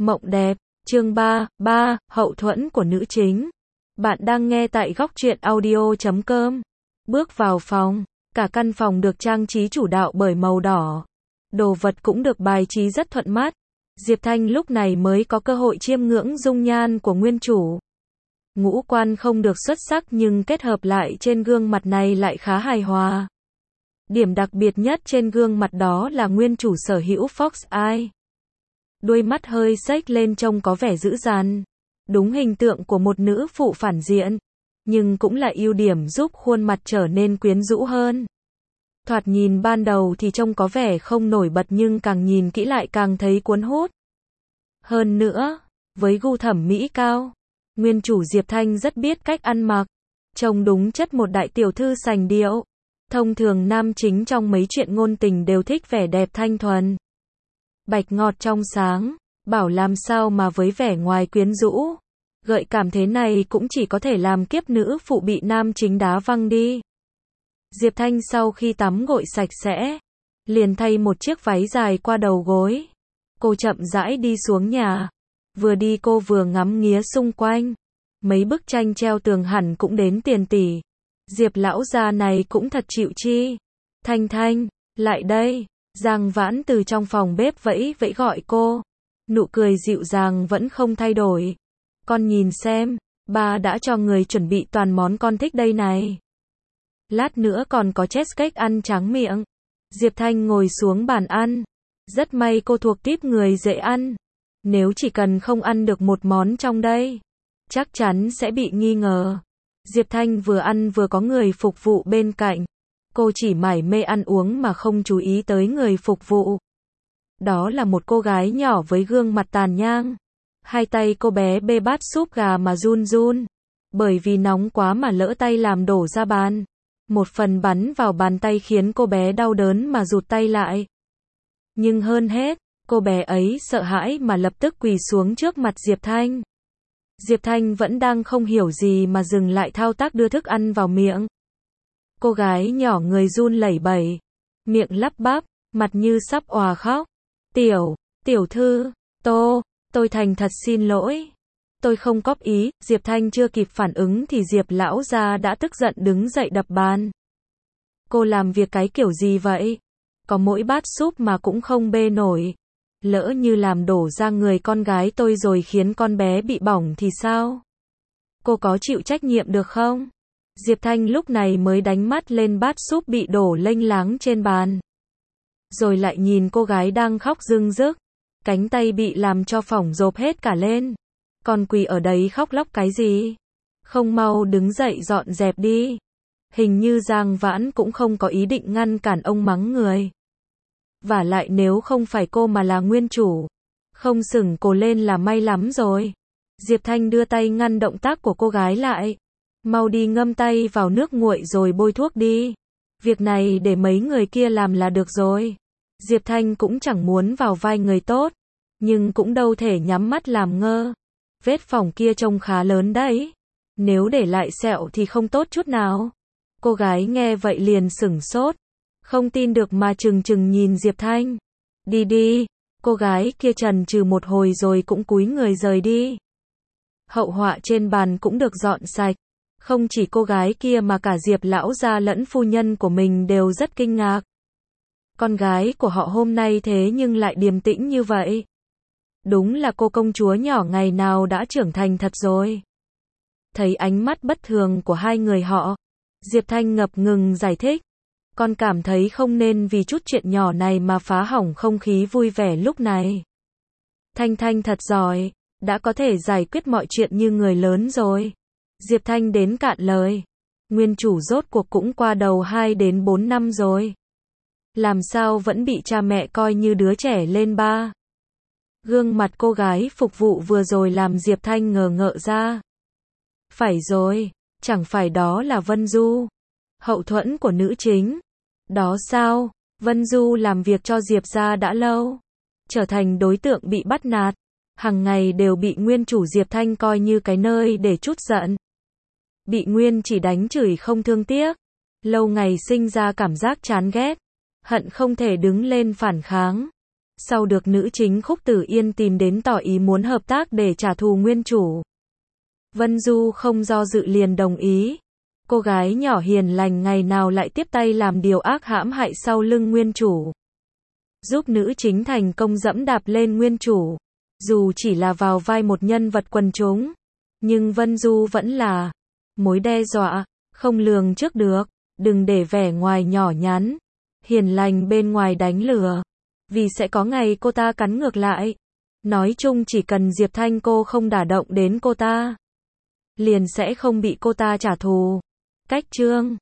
Mộng đẹp, chương 3, hậu thuẫn của nữ chính. Bạn đang nghe tại góc truyện audio.com. Bước vào phòng, cả căn phòng được trang trí chủ đạo bởi màu đỏ. Đồ vật cũng được bài trí rất thuận mắt. Diệp Thanh lúc này mới có cơ hội chiêm ngưỡng dung nhan của nguyên chủ. Ngũ quan không được xuất sắc nhưng kết hợp lại trên gương mặt này lại khá hài hòa. Điểm đặc biệt nhất trên gương mặt đó là nguyên chủ sở hữu Fox Eye. Đuôi mắt hơi xếch lên trông có vẻ dữ dằn. Đúng hình tượng của một nữ phụ phản diện. Nhưng cũng là ưu điểm giúp khuôn mặt trở nên quyến rũ hơn. Thoạt nhìn ban đầu thì trông có vẻ không nổi bật nhưng càng nhìn kỹ lại càng thấy cuốn hút. Hơn nữa, với gu thẩm mỹ cao, nguyên chủ Diệp Thanh rất biết cách ăn mặc. Trông đúng chất một đại tiểu thư sành điệu. Thông thường nam chính trong mấy chuyện ngôn tình đều thích vẻ đẹp thanh thuần, bạch ngọt trong sáng, bảo làm sao mà với vẻ ngoài quyến rũ, gợi cảm thế này cũng chỉ có thể làm kiếp nữ phụ bị nam chính đá văng đi. Diệp Thanh sau khi tắm gội sạch sẽ, liền thay một chiếc váy dài qua đầu gối. Cô chậm rãi đi xuống nhà. Vừa đi cô vừa ngắm nghía xung quanh. Mấy bức tranh treo tường hẳn cũng đến tiền tỷ. Diệp lão gia này cũng thật chịu chi. Thanh Thanh, lại đây. Giang Vãn từ trong phòng bếp vẫy vẫy gọi cô. Nụ cười dịu dàng vẫn không thay đổi. Con nhìn xem, ba đã cho người chuẩn bị toàn món con thích đây này. Lát nữa còn có cheesecake ăn tráng miệng. Diệp Thanh ngồi xuống bàn ăn. Rất may cô thuộc típ người dễ ăn. Nếu chỉ cần không ăn được một món trong đây, chắc chắn sẽ bị nghi ngờ. Diệp Thanh vừa ăn vừa có người phục vụ bên cạnh. Cô chỉ mải mê ăn uống mà không chú ý tới người phục vụ. Đó là một cô gái nhỏ với gương mặt tàn nhang. Hai tay cô bé bê bát súp gà mà run run. Bởi vì nóng quá mà lỡ tay làm đổ ra bàn. Một phần bắn vào bàn tay khiến cô bé đau đớn mà rụt tay lại. Nhưng hơn hết, cô bé ấy sợ hãi mà lập tức quỳ xuống trước mặt Diệp Thanh. Diệp Thanh vẫn đang không hiểu gì mà dừng lại thao tác đưa thức ăn vào miệng. Cô gái nhỏ người run lẩy bẩy, miệng lắp bắp, mặt như sắp òa khóc. Tiểu thư, tôi thành thật xin lỗi. Tôi không góp ý. Diệp Thanh chưa kịp phản ứng thì Diệp lão gia đã tức giận đứng dậy đập bàn. Cô làm việc cái kiểu gì vậy? Có mỗi bát súp mà cũng không bê nổi. Lỡ như làm đổ ra người con gái tôi rồi khiến con bé bị bỏng thì sao? Cô có chịu trách nhiệm được không? Diệp Thanh lúc này mới đánh mắt lên bát súp bị đổ lênh láng trên bàn. Rồi lại nhìn cô gái đang khóc rưng rức. Cánh tay bị làm cho phỏng rộp hết cả lên. Còn quỳ ở đấy khóc lóc cái gì? Không mau đứng dậy dọn dẹp đi. Hình như Giang Vãn cũng không có ý định ngăn cản ông mắng người. Vả lại nếu không phải cô mà là nguyên chủ, không sừng cô lên là may lắm rồi. Diệp Thanh đưa tay ngăn động tác của cô gái lại. Mau đi ngâm tay vào nước nguội rồi bôi thuốc đi. Việc này để mấy người kia làm là được rồi. Diệp Thanh cũng chẳng muốn vào vai người tốt, nhưng cũng đâu thể nhắm mắt làm ngơ. Vết phỏng kia trông khá lớn đấy. Nếu để lại sẹo thì không tốt chút nào. Cô gái nghe vậy liền sửng sốt. Không tin được mà trừng trừng nhìn Diệp Thanh. Đi. Cô gái kia chần chừ một hồi rồi cũng cúi người rời đi. Hậu họa trên bàn cũng được dọn sạch. Không chỉ cô gái kia mà cả Diệp lão gia lẫn phu nhân của mình đều rất kinh ngạc. Con gái của họ hôm nay thế nhưng lại điềm tĩnh như vậy. Đúng là cô công chúa nhỏ ngày nào đã trưởng thành thật rồi. Thấy ánh mắt bất thường của hai người họ, Diệp Thanh ngập ngừng giải thích. Con cảm thấy không nên vì chút chuyện nhỏ này mà phá hỏng không khí vui vẻ lúc này. Thanh Thanh thật giỏi, đã có thể giải quyết mọi chuyện như người lớn rồi. Diệp Thanh đến cạn lời. Nguyên chủ rốt cuộc cũng qua đầu 2 đến 4 năm rồi. Làm sao vẫn bị cha mẹ coi như đứa trẻ lên ba. Gương mặt cô gái phục vụ vừa rồi làm Diệp Thanh ngờ ngợ ra. Phải rồi, chẳng phải đó là Vân Du, hậu thuẫn của nữ chính. Đó sao? Vân Du làm việc cho Diệp gia đã lâu, trở thành đối tượng bị bắt nạt, hàng ngày đều bị nguyên chủ Diệp Thanh coi như cái nơi để trút giận. Bị nguyên chỉ đánh chửi không thương tiếc, lâu ngày sinh ra cảm giác chán ghét, hận không thể đứng lên phản kháng. Sau được nữ chính Khúc Tử Yên tìm đến tỏ ý muốn hợp tác để trả thù nguyên chủ, Vân Du không do dự liền đồng ý. Cô gái nhỏ hiền lành ngày nào lại tiếp tay làm điều ác hãm hại sau lưng nguyên chủ, giúp nữ chính thành công dẫm đạp lên nguyên chủ. Dù chỉ là vào vai một nhân vật quần chúng, nhưng Vân Du vẫn là mối đe dọa, không lường trước được. Đừng để vẻ ngoài nhỏ nhắn, hiền lành bên ngoài đánh lừa, vì sẽ có ngày cô ta cắn ngược lại. Nói chung chỉ cần Diệp Thanh cô không đả động đến cô ta, liền sẽ không bị cô ta trả thù. Cách chương